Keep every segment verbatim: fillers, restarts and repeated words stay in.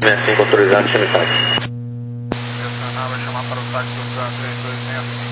sessenta e cinco autorizado, semitáxi. Direcionar, vai chamar para o táxi do Tran três dois seis cinco.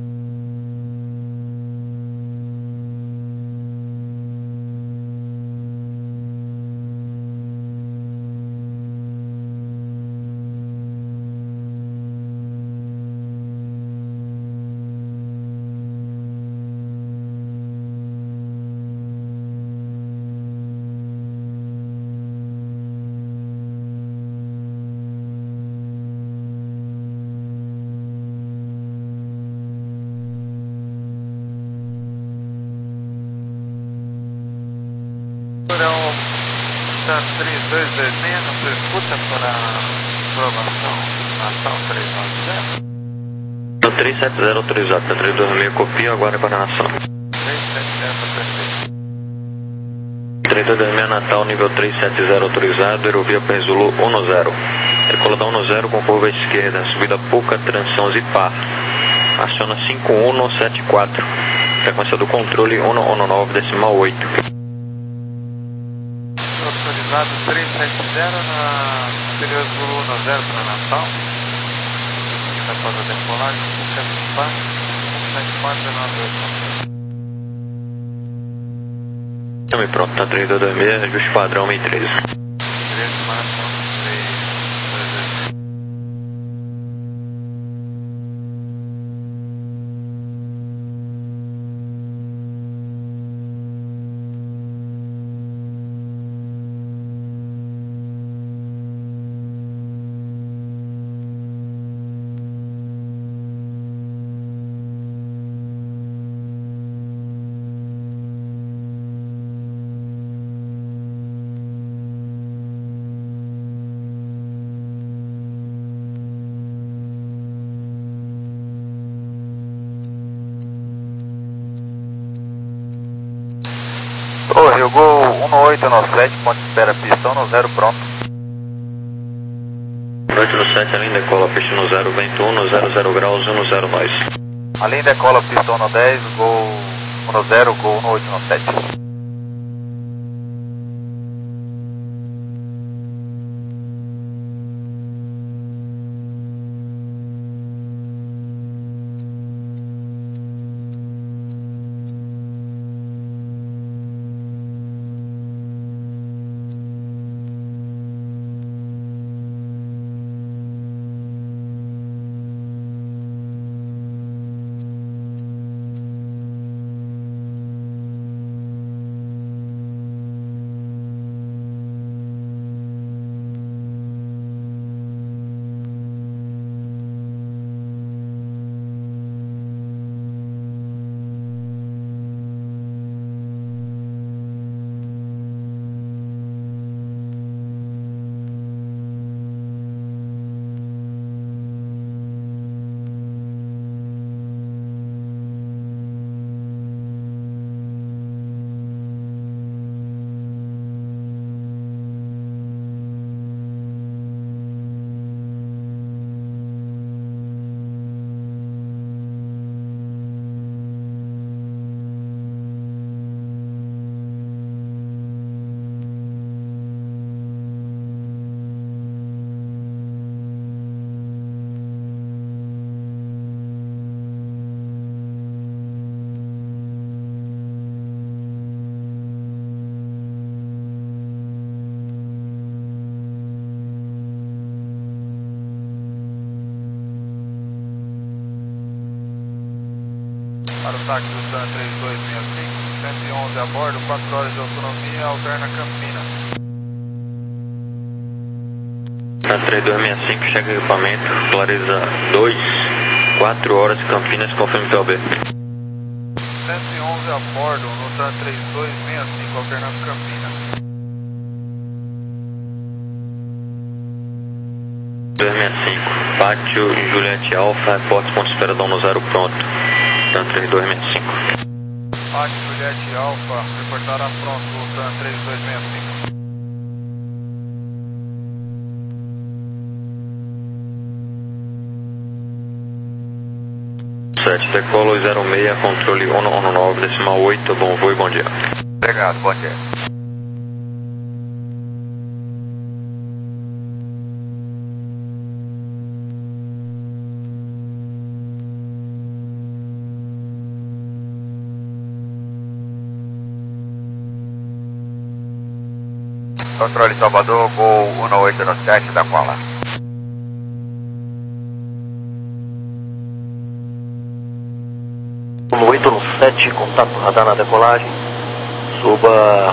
Tran três dois dois seis, não se escuta para a programação Natal três nove zero? três sete zero autorizado, Tran três dois seis, copia, agora para a nação. três sete zero, perfeito. três dois seis Natal, nível três sete zero autorizado, aerovia para Zulu um zero. Decola da um zero com curva à esquerda, subida pouca, transição Zipar. Aciona cinco um sete quatro. Frequência do controle um um nove decimal oito. Autorizado três sete zero na anterior Zulu um zero para Natal. Após a decolagem, pouca Zipar, um sete quatro nove oito. Estamos pronto, tá três dois dois seis, ajuste padrão meio treze. três máximo três dois dois seis. Ô, Rio Gol um oito nove sete, ponto de espera, pistão no zero, pronto. oito no sete, além decola, pista no zero, vento um, zero zero graus, um zero nós. Além decola, pistão no dez, Gol um zero, Gol um oito nove sete. Para o táxi do Tran três dois seis cinco, cento e onze a bordo, quatro horas de autonomia, alterna Campina. Tran três dois seis cinco, checa equipamento, clareza dois, quatro horas de Campinas, confirme P O B. cento e onze a bordo no Tran três dois seis cinco, alternando Campina. dois seis cinco, pátio Juliette Alfa, porta ponto de espera da um zero pronto. Tran três dois seis cinco. Pátio Juliette Alfa, reportará pronto o Tran três dois seis cinco. sete, decola zero seis, controle um um nove decimal oito, bom voo e bom dia. Obrigado, bom dia. Controle Salvador, Gol um oito sete da Koala. um oito sete, contato radar na decolagem. Suba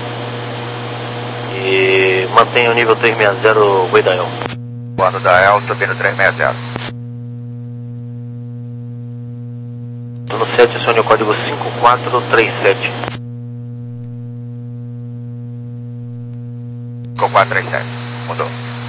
e mantenha o nível três seis zero, Way Dial. Quando da El, subindo três seis zero. No sete, acione o código cinco quatro três sete. cinco quatro três sete, mudou.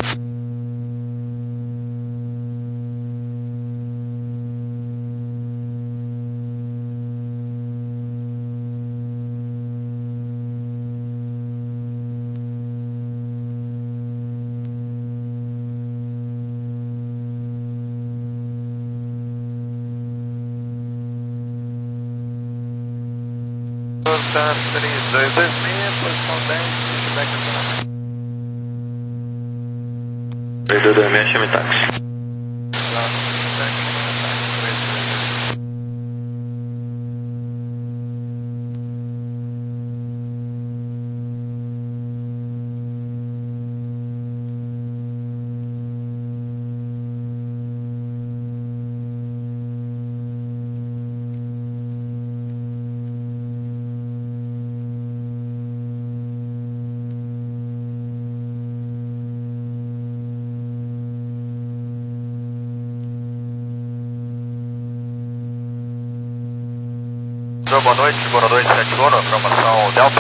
três dois dois seis, posição dez, feedback acionamento. três dois dois seis, chame táxi. Boa noite, Uno dois sete um, promoção Delta.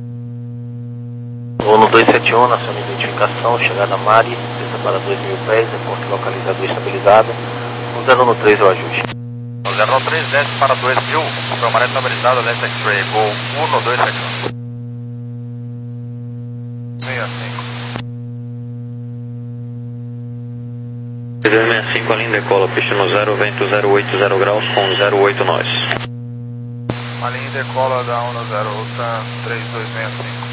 Uno dois sete um, acione identificação, chegada Mari, pista para dois mil pés, porto localizado e estabilizado. O zero um três é o ajuste. O zero um três desce para dois mil, permanece estabilizado, left X-ray, Gol um dois sete um. sessenta e cinco. três dois seis cinco, a linha decola, pista no zero, vento zero oito zero graus com zero oito nós. A linha decola da Uno zero, outra três dois seis cinco.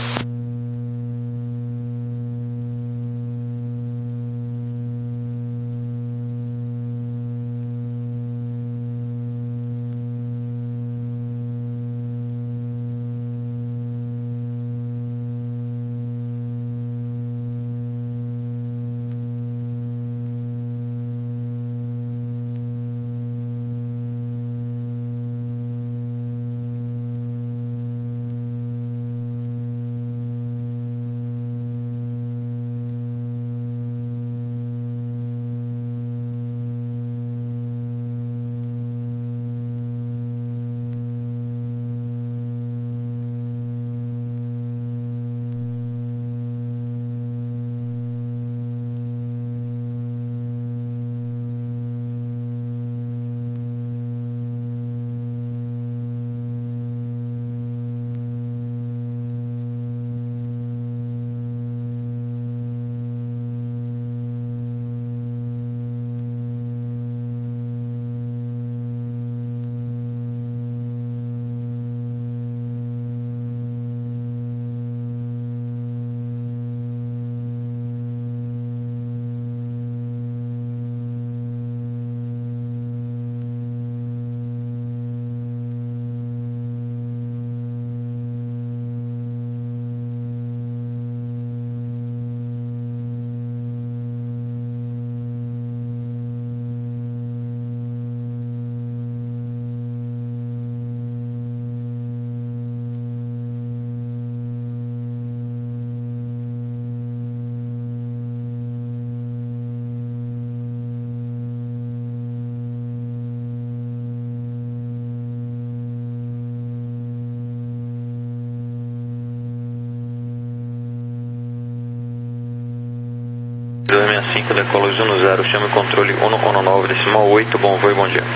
dois seis cinco, decola um zero, chame o controle um nove, decimal oito, bom voo e bom dia.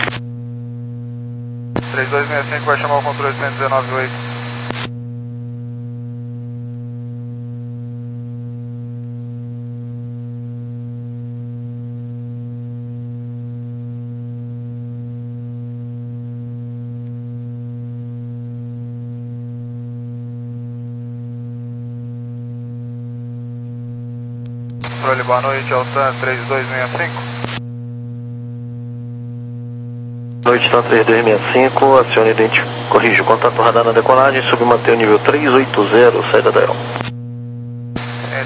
três dois seis cinco vai chamar o controle cento e nove oito. Controle, boa noite, Altan três dois seis cinco. Noite, Altan três dois seis cinco, acione idêntico, corrige o contato radar na decolagem, submantém o nível três oito zero, saída da E L.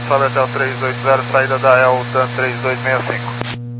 sobe até o três dois zero, saída da Eltan três dois seis cinco.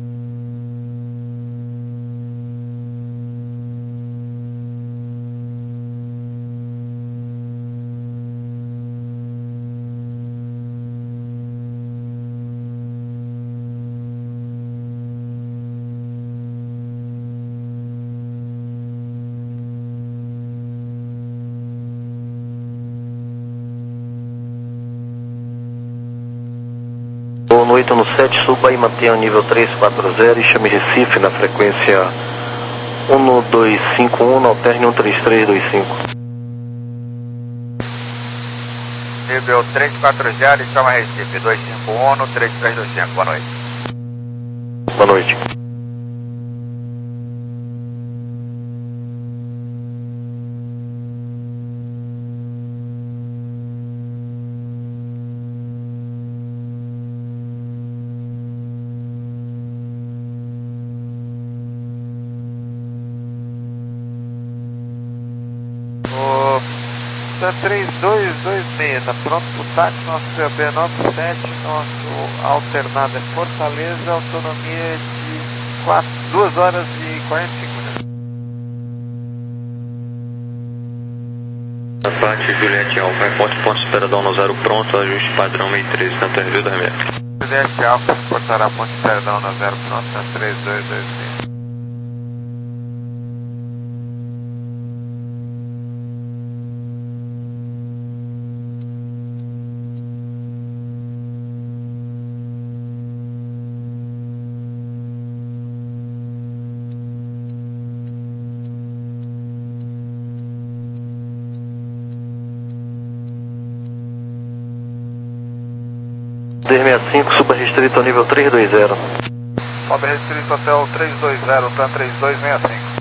No oito no sete, suba e mantenha o nível três quatro zero e chame Recife na frequência um dois cinco um, alterne um três três dois cinco. Nível três quatro zero e chama Recife, dois cinco um, três três dois cinco, boa noite. Boa noite. três dois dois seis, está pronto para o táxi, nosso C B nove sete, nosso alternado é Fortaleza, autonomia de duas horas e quarenta e cinco minutos. A parte Juliette Alfa, reporte ponto de espera da um zero pronto, ajuste padrão seis três, Santa Rita dois metros. Juliette Alfa, reportará ponto de espera da um zero pronto, na três dois dois seis. três seis cinco, suba restrito ao nível três dois zero. Sobe restrito até o três dois zero, T A M três dois seis cinco.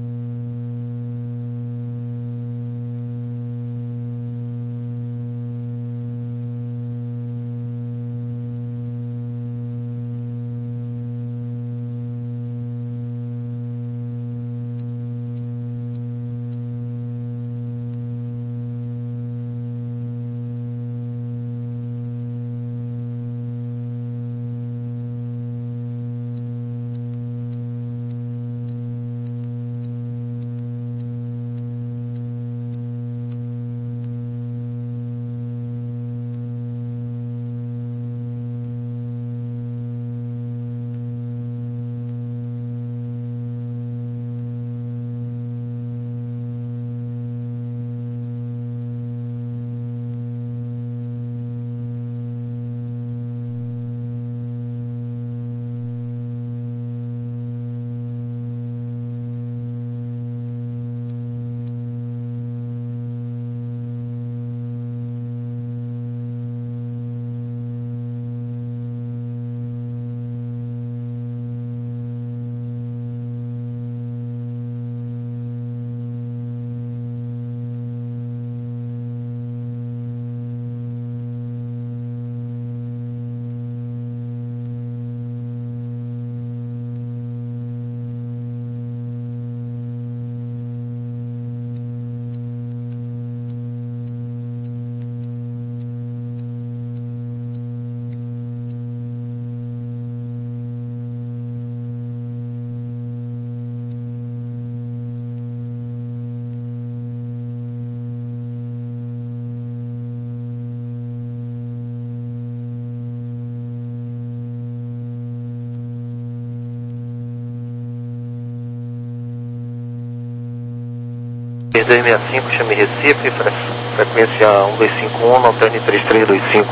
três dois seis cinco, chame Recife, fre frequência um dois cinco um, alterne três três dois cinco.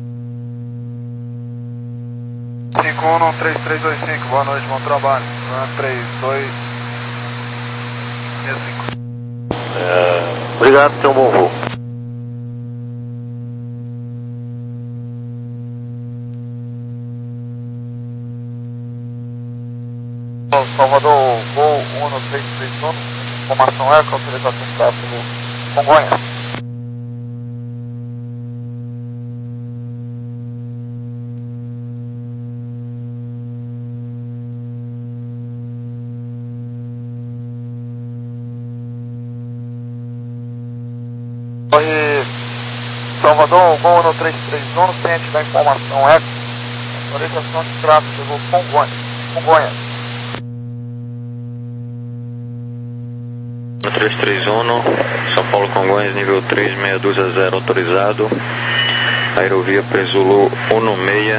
cinco um, três três dois cinco, boa noite, bom trabalho. três dois seis cinco. É, obrigado, tenha um bom voo. Salvador, voo um três três um, informação eco, autorização de tráfego Congonhas. Corre Salvador, Gol no três três um, ciente da informação F, autorização de tráfego, chegou Congonhas. Congonhas. No três três um, São Paulo Congonhas, nível três seis dois zero autorizado, aerovia Zulu um seis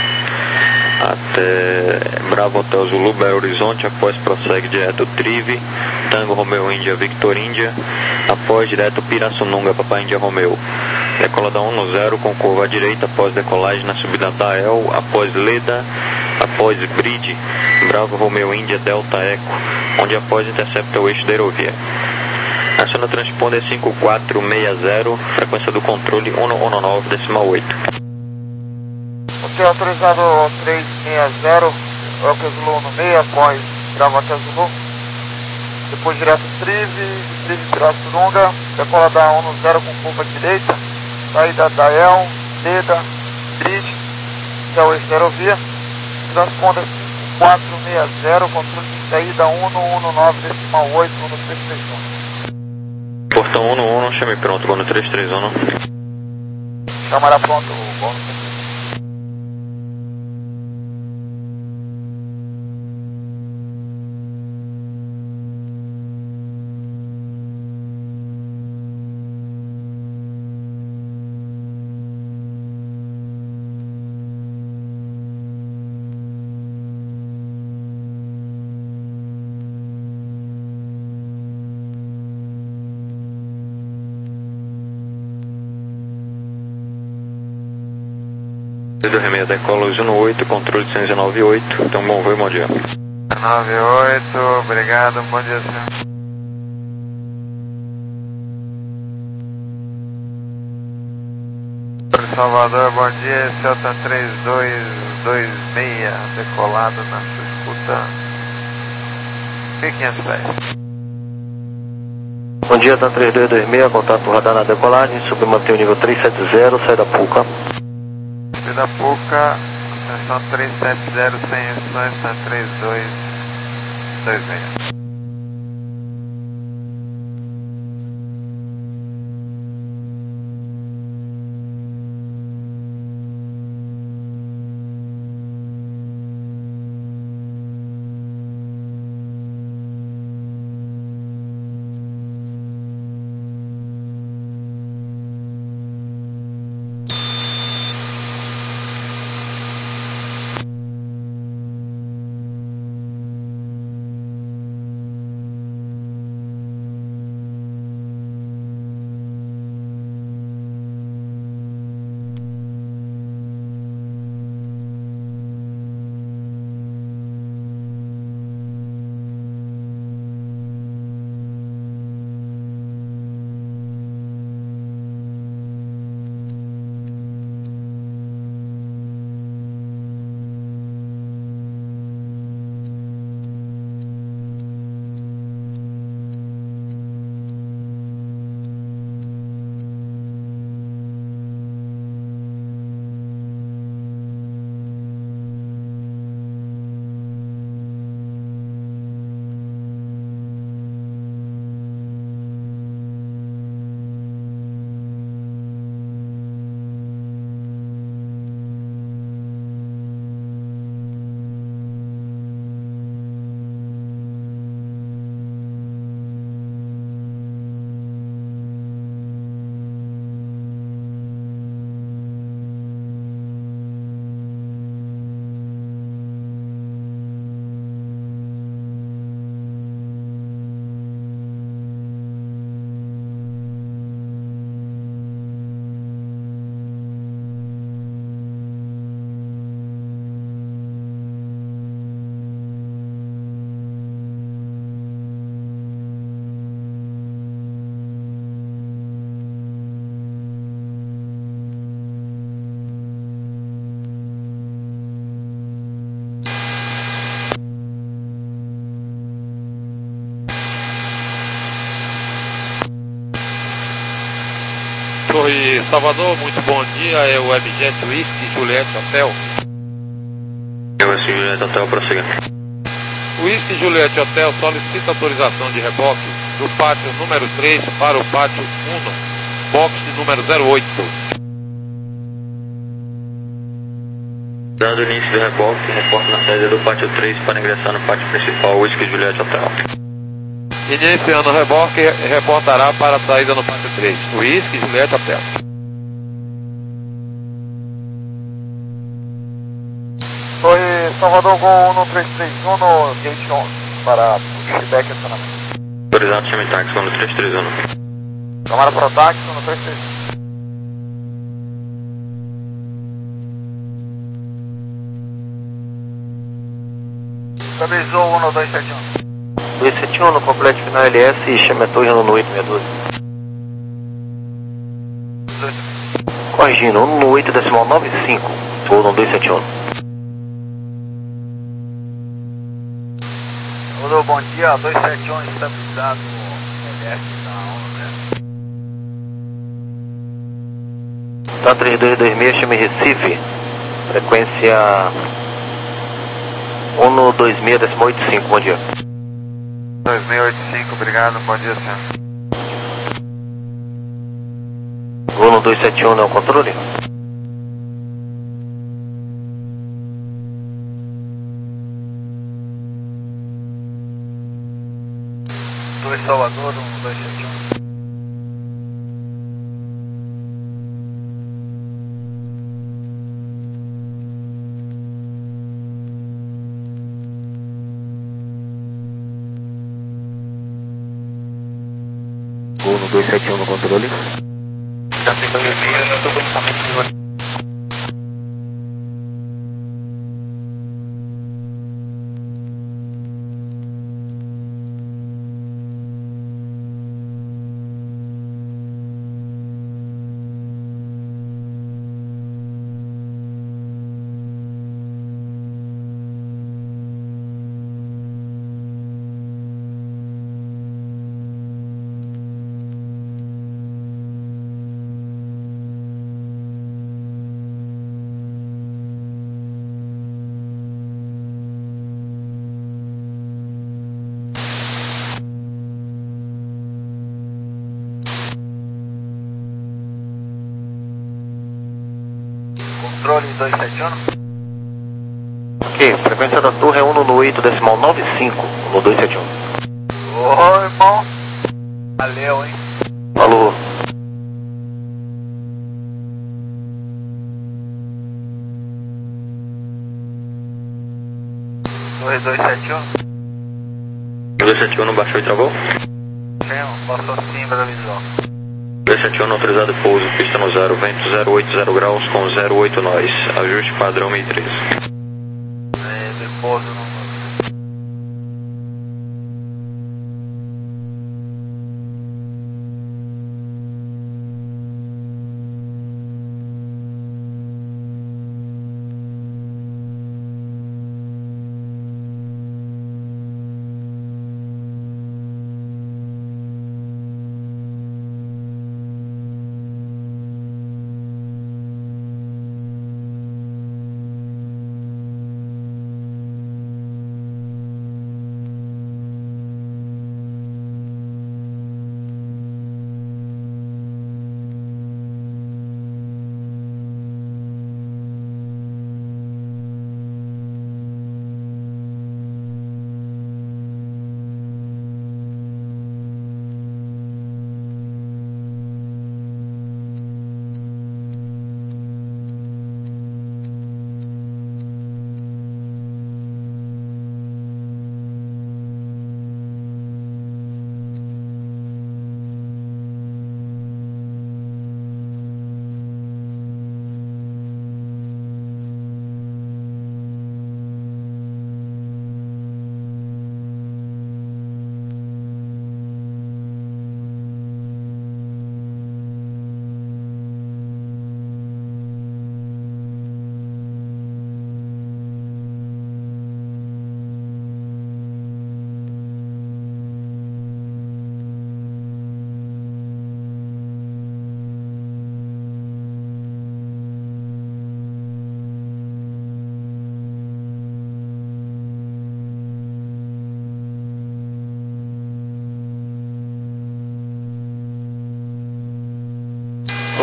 até Bravo Hotel Zulu, Belo Horizonte, após prossegue direto Trive, Tango Romeo Índia, Victor Índia, após direto Pirassununga, Papai Índia Romeo. Decola da um zero com curva à direita após decolagem na subida da El, após Leda, após Bridge, Bravo Romeo Índia, Delta Eco, onde após intercepta o eixo da aerovia. Aciona transponder cinco quatro seis zero, frequência do controle um um nove decimal oito. Ok, autorizado três seis zero, Hotel Zulu um seis, após Bravo Hotel Zulu, depois direto Trive, Trive Pirassununga, decola da um zero com curva à direita, saída da El, Leda, Bridge, até o eixo da aerovia, transponder cinco quatro seis zero, controle de saída um um nove decimal oito no três três um. Portão um um, chame pronto, Gol no três três um. Chamará pronto, o Gol no três três um. dois seis decola os um oito, controle de cento e dezenove oito, então bom voo e bom dia. nove oito, obrigado, bom dia senhor. Salvador, bom dia, Celta três dois dois seis, decolado na sua escuta, P quinhentos e dez. Bom dia, da três dois dois seis, contato radar na decolagem, submantém o nível três sete zero, sai da Puca. Da Puca, atenção três sete zero, sem emissões, está três dois dois seis. Torre Salvador, muito bom dia, é o Webjet Whisky Juliette Hotel. Whisky Juliette Hotel, prossiga. Whisky Juliette Hotel solicita autorização de reboque do pátio número três para o pátio um. box número zero oito. Dado início do reboque, reporte na saída do pátio três para ingressar no pátio principal, Whisky Juliette Hotel. Iniciando o reboque, reportará para a saída no pátio três, Whisky Juliette Hotel. Foi Salvador Gol um três três um no gate onze para pushback acionamento. Autorizado Chemitax, um três três um. Tomara para o táxi, um três três um. Estabilizou um dois sete um. dois sete um no complete final L S e chame a torre no oito seis dois. Corrigindo, um no oito decimal nove cinco, voo no dois sete um. Alô, bom dia, dois sete um estabilizado L S na Tá três dois dois seis, chame Recife, frequência um no dois seis decimal oito cinco, bom dia. dois seis oito cinco, obrigado, bom dia, senhor. Voo no dois sete um, não é o controle? dois Salvador, um dois sete um. Voo no dois sete um no controle. Já tem dois dias, estou com lançamento de roteiro. Controle dois sete um. Ok, frequência da torre é um no oito decimal nove cinco, no dois sete um. Ô, irmão. Valeu, hein. Falou. Torre dois sete um. dois sete um não baixou e travou? Sim, passou acima da visual. dois sete um não autorizado pouso, pista no zero, vento zero oito zero graus com zero oito nós, ajuste padrão mil e treze. É, depois não.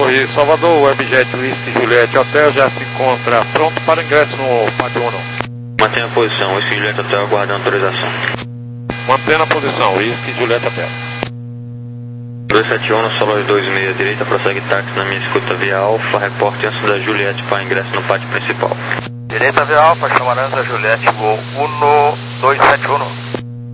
Torre Salvador, Webjet Whisky Juliette Hotel já se encontra pronto para ingresso no pátio um. Mantenha a posição, Whisky Juliette Hotel aguardando autorização. Mantendo a posição, Whisky Juliette Hotel. dois sete um, Solar dois seis, direita, prossegue táxi na minha escuta via Alfa, reporte antes da Juliette para ingresso no pátio principal. Direita via Alfa, chamarança Juliette, voo um dois sete um.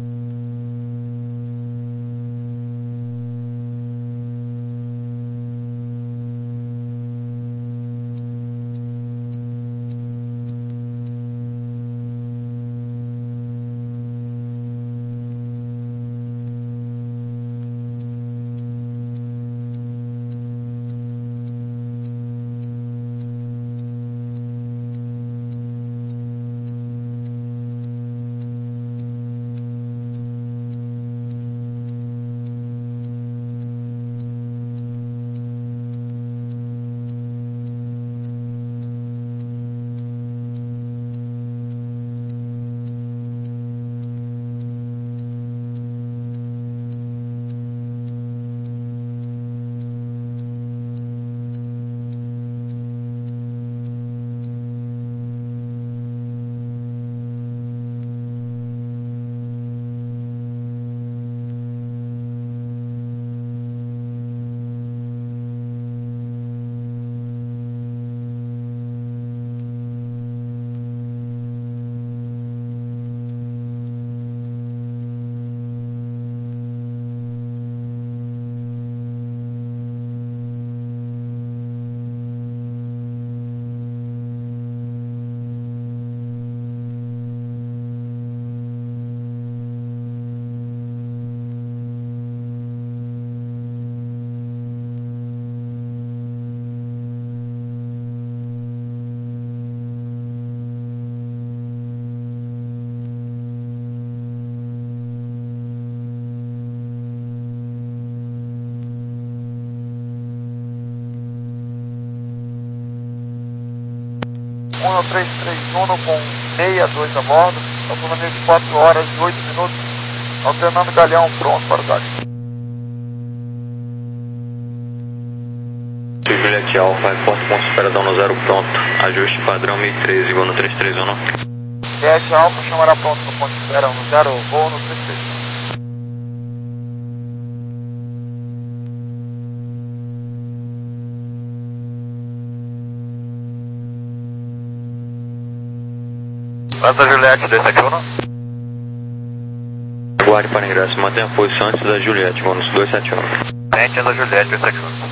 um três três um com sessenta e dois a bordo, calculando vinte e quatro horas e oito minutos, alternando galhão pronto para o táxi. Juliette Alfa, reporte ponto esperadão no zero pronto, ajuste padrão mil e treze, voo no três três um. Juliette Alfa chamará pronto no ponto espera no zero, voo no três três um. Santa Juliette dois sete um. Aguarde para ingresso, mantenha a posição antes da Juliette, voo no dois sete um. Frente da Juliette dois sete um.